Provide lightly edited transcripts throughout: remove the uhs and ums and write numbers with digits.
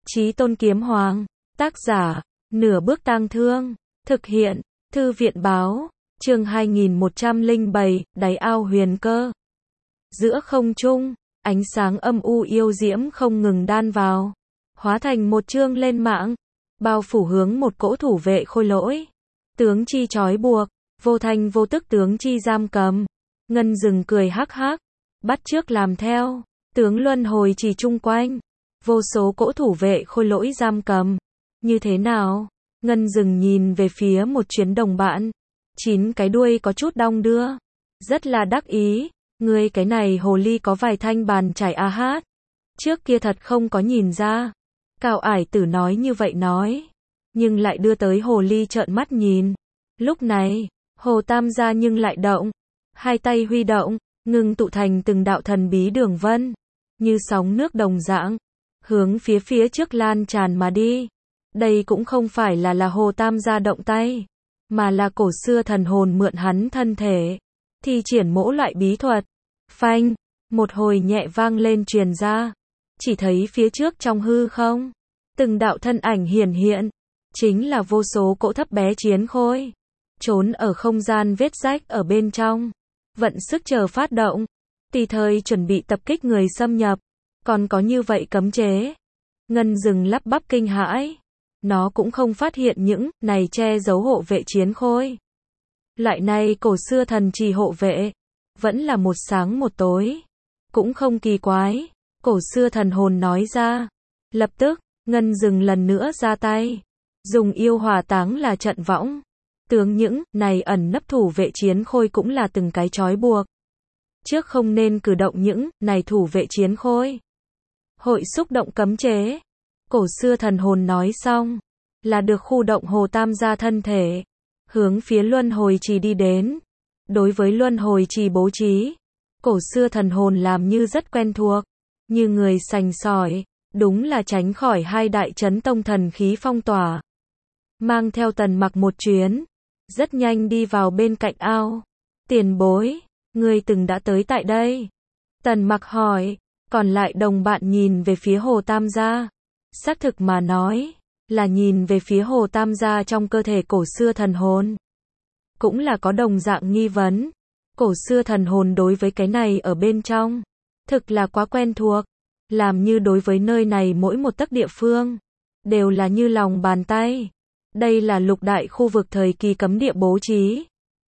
Chí Tôn Kiếm Hoàng, tác giả, Nửa Bước Tang Thương, thực hiện, Thư viện báo, chương 2107, đáy ao huyền cơ. Giữa không trung, ánh sáng âm u yêu diễm không ngừng đan vào, hóa thành một chương lên mạng, bao phủ hướng một cỗ thủ vệ khôi lỗi. Tướng chi trói buộc, vô thanh vô tức tướng chi giam cầm. Ngân Dừng cười hắc hắc, bắt chước làm theo, tướng luân hồi chỉ chung quanh, vô số cỗ thủ vệ khôi lỗi giam cầm. Như thế nào? Ngân Dừng nhìn về phía một chuyến đồng bạn, 9 cái đuôi có chút đong đưa, rất là đắc ý. Ngươi cái này hồ ly có vài thanh bàn chải a hát, trước kia thật không có nhìn ra. Cao Ải Tử nói như vậy nói, nhưng lại đưa tới hồ ly trợn mắt nhìn. Lúc này, Hồ Tam gia nhưng lại động, hai tay huy động, ngưng tụ thành từng đạo thần bí đường vân, như sóng nước đồng dạng, hướng phía trước lan tràn mà đi. Đây cũng không phải là Hồ Tam gia động tay, mà là cổ xưa thần hồn mượn hắn thân thể, thi triển mỗi loại bí thuật. Phanh, một hồi nhẹ vang lên truyền ra, chỉ thấy phía trước trong hư không, từng đạo thân ảnh hiển hiện, chính là vô số cỗ thấp bé chiến khôi, trốn ở không gian vết rách ở bên trong, vận sức chờ phát động, tùy thời chuẩn bị tập kích người xâm nhập. Còn có như vậy cấm chế. Ngân Dừng lắp bắp kinh hãi, nó cũng không phát hiện những này che giấu hộ vệ chiến khôi. Loại này cổ xưa thần trì hộ vệ, vẫn là một sáng một tối, cũng không kỳ quái. Cổ xưa thần hồn nói ra. Lập tức, Ngân Dừng lần nữa ra tay, dùng yêu hỏa táng là trận võng, tướng những này ẩn nấp thủ vệ chiến khôi cũng là từng cái trói buộc. Trước không nên cử động những này thủ vệ chiến khôi, hội xúc động cấm chế. Cổ xưa thần hồn nói xong, là được khu động Hồ Tam gia thân thể, hướng phía luân hồi trì đi đến. Đối với luân hồi trì bố trí, cổ xưa thần hồn làm như rất quen thuộc, như người sành sỏi, đúng là tránh khỏi hai đại chấn tông thần khí phong tỏa. Mang theo Tần Mặc một chuyến, rất nhanh đi vào bên cạnh ao. Tiền bối, ngươi từng đã tới tại đây? Tần Mặc hỏi. Còn lại đồng bạn nhìn về phía Hồ Tam gia. Xác thực mà nói, là nhìn về phía Hồ Tam gia trong cơ thể cổ xưa thần hồn. Cũng là có đồng dạng nghi vấn. Cổ xưa thần hồn đối với cái này ở bên trong, thực là quá quen thuộc, làm như đối với nơi này mỗi một tấc địa phương, đều là như lòng bàn tay. Đây là lục đại khu vực thời kỳ cấm địa bố trí.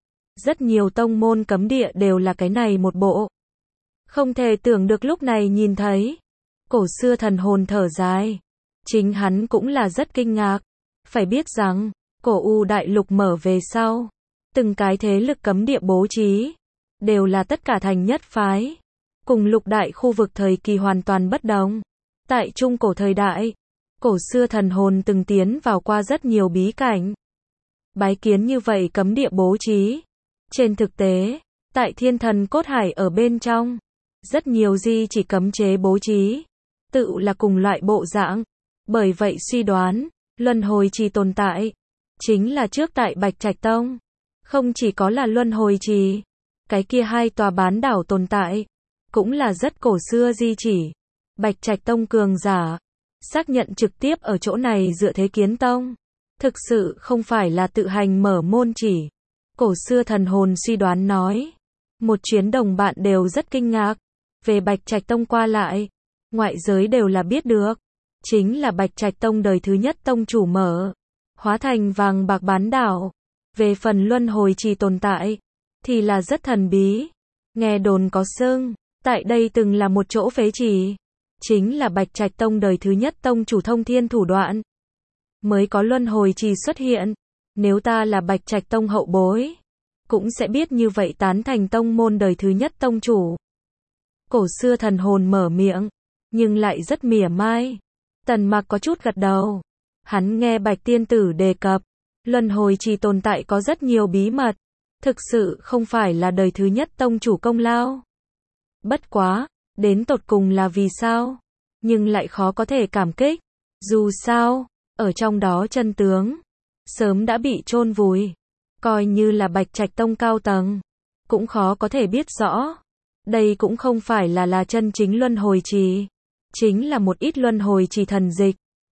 Rất nhiều tông môn cấm địa đều là cái này một bộ. Không thể tưởng được lúc này nhìn thấy. Cổ xưa thần hồn thở dài. Chính hắn cũng là rất kinh ngạc. Phải biết rằng, cổ U đại lục mở về sau, từng cái thế lực cấm địa bố trí, đều là tất cả thành nhất phái. Cùng lục đại khu vực thời kỳ hoàn toàn bất đồng. Tại trung cổ thời đại, cổ xưa thần hồn từng tiến vào qua rất nhiều bí cảnh. Bái kiến như vậy cấm địa bố trí. Trên thực tế, tại Thiên Thần Cốt Hải ở bên trong, rất nhiều di chỉ cấm chế bố trí, tự là cùng loại bộ dạng. Bởi vậy suy đoán, luân hồi trì tồn tại, chính là trước tại Bạch Trạch Tông. Không chỉ có là luân hồi trì, cái kia hai tòa bán đảo tồn tại, cũng là rất cổ xưa di chỉ. Bạch Trạch Tông cường giả, xác nhận trực tiếp ở chỗ này dựa thế kiến tông. Thực sự không phải là tự hành mở môn chỉ. Cổ xưa thần hồn suy đoán nói. Một chuyến đồng bạn đều rất kinh ngạc. Về Bạch Trạch Tông qua lại, ngoại giới đều là biết được. Chính là Bạch Trạch Tông đời thứ nhất tông chủ mở, hóa thành vàng bạc bán đảo. Về phần luân hồi trì tồn tại, thì là rất thần bí. Nghe đồn có xưng, tại đây từng là một chỗ phế trì. Chính là Bạch Trạch Tông đời thứ nhất tông chủ thông thiên thủ đoạn, mới có luân hồi trì xuất hiện. Nếu ta là Bạch Trạch Tông hậu bối, cũng sẽ biết như vậy tán thành tông môn đời thứ nhất tông chủ. Cổ xưa thần hồn mở miệng, nhưng lại rất mỉa mai. Tần Mặc có chút gật đầu. Hắn nghe Bạch tiên tử đề cập, luân hồi trì tồn tại có rất nhiều bí mật, thực sự không phải là đời thứ nhất tông chủ công lao. Bất quá, đến tột cùng là vì sao, nhưng lại khó có thể cảm kích. Dù sao, ở trong đó chân tướng sớm đã bị chôn vùi, coi như là Bạch Trạch Tông cao tầng, cũng khó có thể biết rõ. Đây cũng không phải là chân chính luân hồi trì, chính là một ít luân hồi trì thần dịch.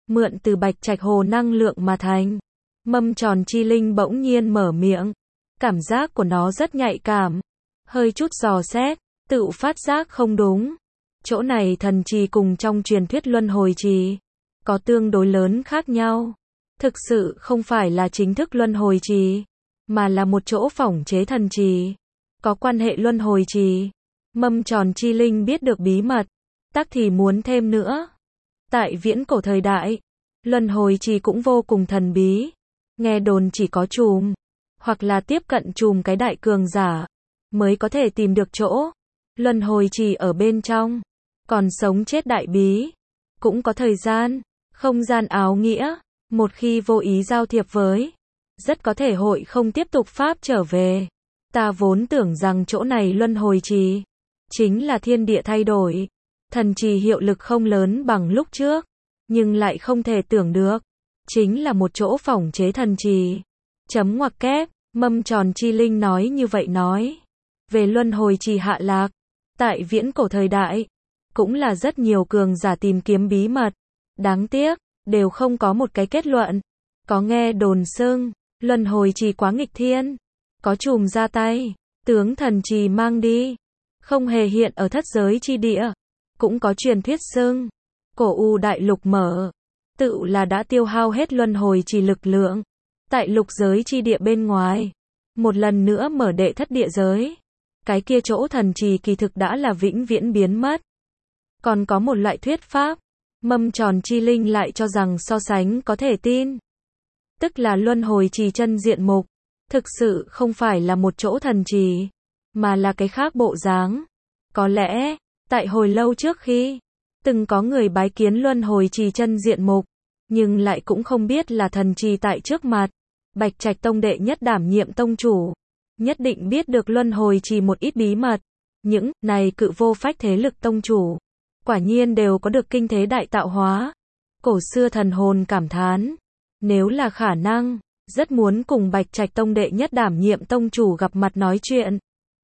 mượn từ bạch trạch hồ năng lượng mà thành. Mâm tròn chi linh bỗng nhiên mở miệng. Cảm giác của nó rất nhạy cảm. Hơi chút dò xét, tự phát giác không đúng. Chỗ này thần trì cùng trong truyền thuyết luân hồi trì có tương đối lớn khác nhau. Thực sự không phải là chính thức luân hồi trì, mà là một chỗ phỏng chế thần trì, có quan hệ luân hồi trì. Mâm tròn chi linh biết được bí mật, tắc thì muốn thêm nữa. Tại viễn cổ thời đại, luân hồi trì cũng vô cùng thần bí. Nghe đồn chỉ có trùm, hoặc là tiếp cận trùm cái đại cường giả, mới có thể tìm được chỗ. Luân hồi trì ở bên trong, còn sống chết đại bí, cũng có thời gian, không gian áo nghĩa. Một khi vô ý giao thiệp với, rất có thể hội không tiếp tục pháp trở về. Ta vốn tưởng rằng chỗ này luân hồi trì chính là thiên địa thay đổi, thần trì hiệu lực không lớn bằng lúc trước, nhưng lại không thể tưởng được, chính là một chỗ phỏng chế thần trì. Chấm ngoặc kép, mâm tròn chi linh nói như vậy nói. Về luân hồi trì hạ lạc, tại viễn cổ thời đại, cũng là rất nhiều cường giả tìm kiếm bí mật. Đáng tiếc, đều không có một cái kết luận. Có nghe đồn xưng, luân hồi trì quá nghịch thiên, có trùm ra tay, tướng thần trì mang đi, không hề hiện ở thất giới chi địa. Cũng có truyền thuyết xưng, cổ u đại lục mở, tự là đã tiêu hao hết luân hồi trì lực lượng. Tại lục giới chi địa bên ngoài, một lần nữa mở đệ thất địa giới. Cái kia chỗ thần trì kỳ thực đã là vĩnh viễn biến mất. Còn có một loại thuyết pháp, mâm tròn chi linh lại cho rằng so sánh có thể tin. Tức là luân hồi trì chân diện mục, thực sự không phải là một chỗ thần trì, mà là cái khác bộ dáng. Có lẽ, tại hồi lâu trước khi, từng có người bái kiến luân hồi trì chân diện mục, nhưng lại cũng không biết là thần trì tại trước mặt. Bạch Trạch Tông đệ nhất đảm nhiệm tông chủ, nhất định biết được luân hồi trì một ít bí mật. Những này cự vô phách thế lực tông chủ, quả nhiên đều có được kinh thế đại tạo hóa. Cổ xưa thần hồn cảm thán, nếu là khả năng, rất muốn cùng Bạch Trạch Tông đệ nhất đảm nhiệm tông chủ gặp mặt nói chuyện,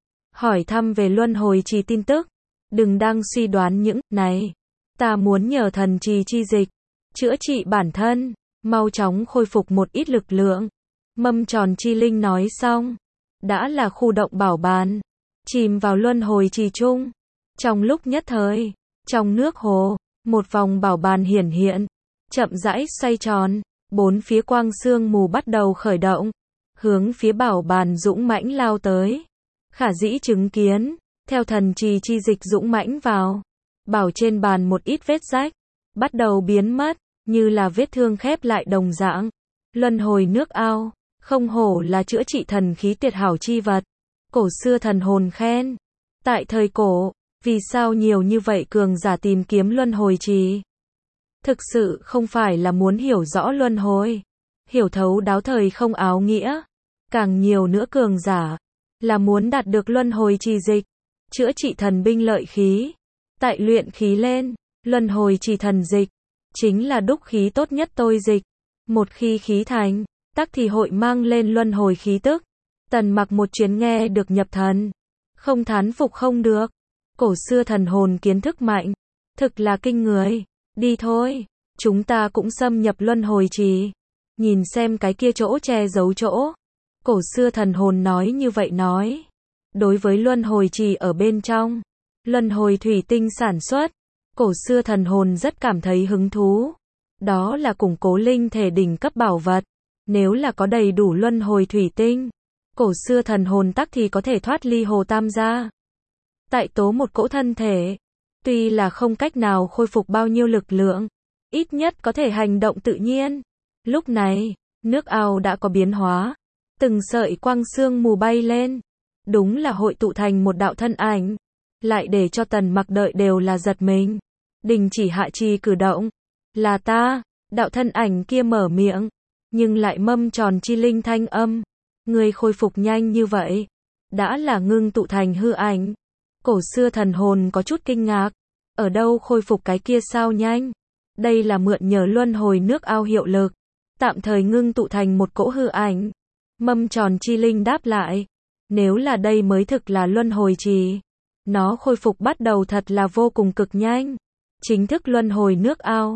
hỏi thăm về luân hồi trì tin tức. Đừng đang suy đoán những này, ta muốn nhờ thần trì chi dịch, chữa trị bản thân, mau chóng khôi phục một ít lực lượng. Mâm tròn chi linh nói xong, đã là khu động bảo bàn, chìm vào luân hồi trì chung. Trong lúc nhất thời, trong nước hồ, một vòng bảo bàn hiển hiện, chậm rãi xoay tròn, bốn phía quang sương mù bắt đầu khởi động, hướng phía bảo bàn dũng mãnh lao tới. Khả dĩ chứng kiến, theo thần trì chi dịch dũng mãnh vào, bảo trên bàn một ít vết rách bắt đầu biến mất, như là vết thương khép lại đồng dạng. Luân hồi nước ao, không hổ là chữa trị thần khí tuyệt hảo chi vật. Cổ xưa thần hồn khen. Tại thời cổ, vì sao nhiều như vậy cường giả tìm kiếm luân hồi trì? Thực sự không phải là muốn hiểu rõ luân hồi, hiểu thấu đáo thời không áo nghĩa. Càng nhiều nữa cường giả, là muốn đạt được luân hồi trì dịch, chữa trị thần binh lợi khí. Tại luyện khí lên, luân hồi trì thần dịch, chính là đúc khí tốt nhất tôi dịch. Một khi khí thành, tắc thì hội mang lên luân hồi khí tức. Tần Mặc một chuyến nghe được nhập thần, không thán phục không được. Cổ xưa thần hồn kiến thức mạnh, thực là kinh người. Đi thôi, chúng ta cũng xâm nhập luân hồi trì, nhìn xem cái kia chỗ che giấu chỗ. Cổ xưa thần hồn nói như vậy nói. Đối với luân hồi trì ở bên trong, luân hồi thủy tinh sản xuất, cổ xưa thần hồn rất cảm thấy hứng thú. Đó là củng cố linh thể đỉnh cấp bảo vật. Nếu là có đầy đủ luân hồi thủy tinh, cổ xưa thần hồn tắc thì có thể thoát ly hồ tam gia. Tại tố một cỗ thân thể, tuy là không cách nào khôi phục bao nhiêu lực lượng, ít nhất có thể hành động tự nhiên. Lúc này, nước ao đã có biến hóa, từng sợi quang sương mù bay lên, đúng là hội tụ thành một đạo thân ảnh, lại để cho Tần Mặc đợi đều là giật mình. Đình chỉ hạ trì cử động, là ta. Đạo thân ảnh kia mở miệng, nhưng lại mâm tròn chi linh thanh âm, người khôi phục nhanh như vậy, đã là ngưng tụ thành hư ảnh. Cổ xưa thần hồn có chút kinh ngạc, ở đâu khôi phục cái kia sao nhanh? Đây là mượn nhờ luân hồi nước ao hiệu lực, tạm thời ngưng tụ thành một cỗ hư ảnh. Mâm tròn chi linh đáp lại, nếu là đây mới thực là luân hồi trì, nó khôi phục bắt đầu thật là vô cùng cực nhanh. Chính thức luân hồi nước ao,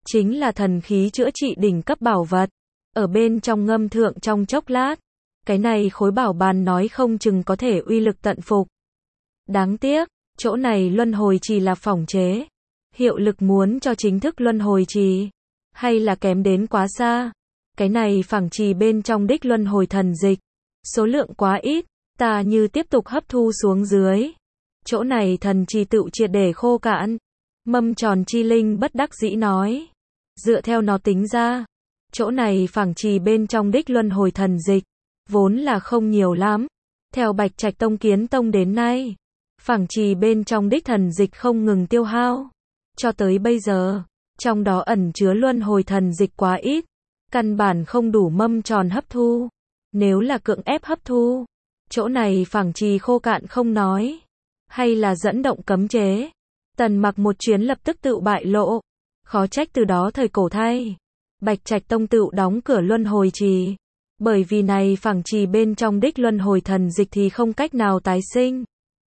chính là thần khí chữa trị đỉnh cấp bảo vật. Ở bên trong ngâm thượng trong chốc lát, cái này khối bảo bàn nói không chừng có thể uy lực tận phục. Đáng tiếc, chỗ này luân hồi trì là phỏng chế. Hiệu lực muốn cho chính thức luân hồi trì, hay là kém đến quá xa. Cái này phẳng trì bên trong đích luân hồi thần dịch, số lượng quá ít, ta như tiếp tục hấp thu xuống dưới. Chỗ này thần trì tựu triệt để khô cạn. Mâm tròn chi linh bất đắc dĩ nói. Dựa theo nó tính ra, chỗ này phẳng trì bên trong đích luân hồi thần dịch, vốn là không nhiều lắm. Theo Bạch Trạch Tông kiến tông đến nay, phẳng trì bên trong đích thần dịch không ngừng tiêu hao. Cho tới bây giờ, trong đó ẩn chứa luân hồi thần dịch quá ít, căn bản không đủ mâm tròn hấp thu. Nếu là cưỡng ép hấp thu, chỗ này phẳng trì khô cạn không nói, hay là dẫn động cấm chế. Tần Mặc một chuyến lập tức tự bại lộ, khó trách từ đó thời cổ thay, Bạch Trạch Tông tự đóng cửa luân hồi trì, bởi vì này phẳng trì bên trong đích luân hồi thần dịch thì không cách nào tái sinh.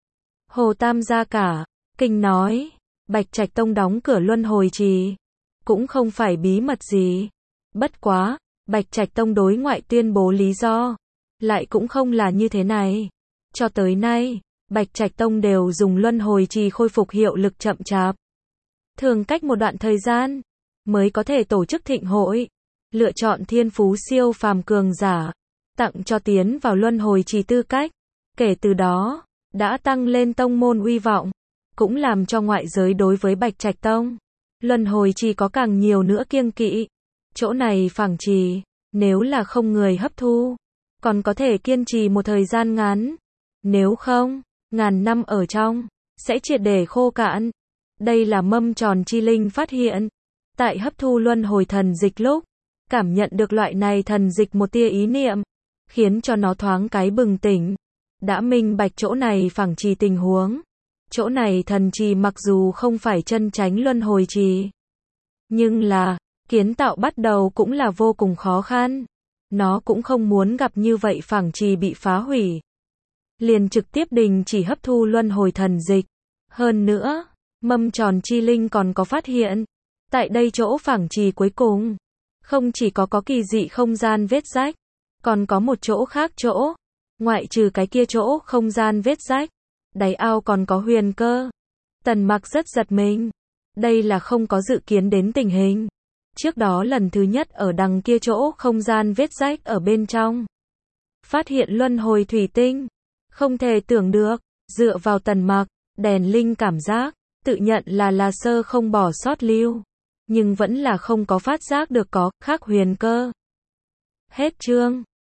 Hồ Tam gia cả kinh nói, Bạch Trạch Tông đóng cửa luân hồi trì, cũng không phải bí mật gì. Bất quá, Bạch Trạch Tông đối ngoại tuyên bố lý do, lại cũng không là như thế này. Cho tới nay, Bạch Trạch Tông đều dùng luân hồi trì khôi phục hiệu lực chậm chạp. Thường cách một đoạn thời gian, mới có thể tổ chức thịnh hội, lựa chọn thiên phú siêu phàm cường giả, tặng cho tiến vào luân hồi trì tư cách. Kể từ đó, đã tăng lên tông môn uy vọng, cũng làm cho ngoại giới đối với Bạch Trạch Tông, luân hồi trì có càng nhiều nữa kiêng kỵ. Chỗ này phẳng trì, nếu là không người hấp thu, còn có thể kiên trì một thời gian ngắn. Nếu không, ngàn năm ở trong, sẽ triệt để khô cạn. Đây là mâm tròn chi linh phát hiện. Tại hấp thu luân hồi thần dịch lúc, cảm nhận được loại này thần dịch một tia ý niệm, khiến cho nó thoáng cái bừng tỉnh. Đã minh bạch chỗ này phẳng trì tình huống. Chỗ này thần trì mặc dù không phải chân chánh luân hồi trì, nhưng là, kiến tạo bắt đầu cũng là vô cùng khó khăn. Nó cũng không muốn gặp như vậy phẳng trì bị phá hủy, liền trực tiếp đình chỉ hấp thu luân hồi thần dịch. Hơn nữa, mâm tròn chi linh còn có phát hiện, tại đây chỗ phẳng trì cuối cùng, không chỉ có kỳ dị không gian vết rách, còn có một chỗ khác chỗ, ngoại trừ cái kia chỗ không gian vết rách, đáy ao còn có huyền cơ. Tần Mặc rất giật mình, đây là không có dự kiến đến tình hình. Trước đó lần thứ nhất ở đằng kia chỗ không gian vết rách ở bên trong, phát hiện luân hồi thủy tinh, không thể tưởng được, dựa vào Tần Mặc, đèn linh cảm giác, tự nhận là sơ không bỏ sót lưu, nhưng vẫn là không có phát giác được có khác huyền cơ. Hết chương.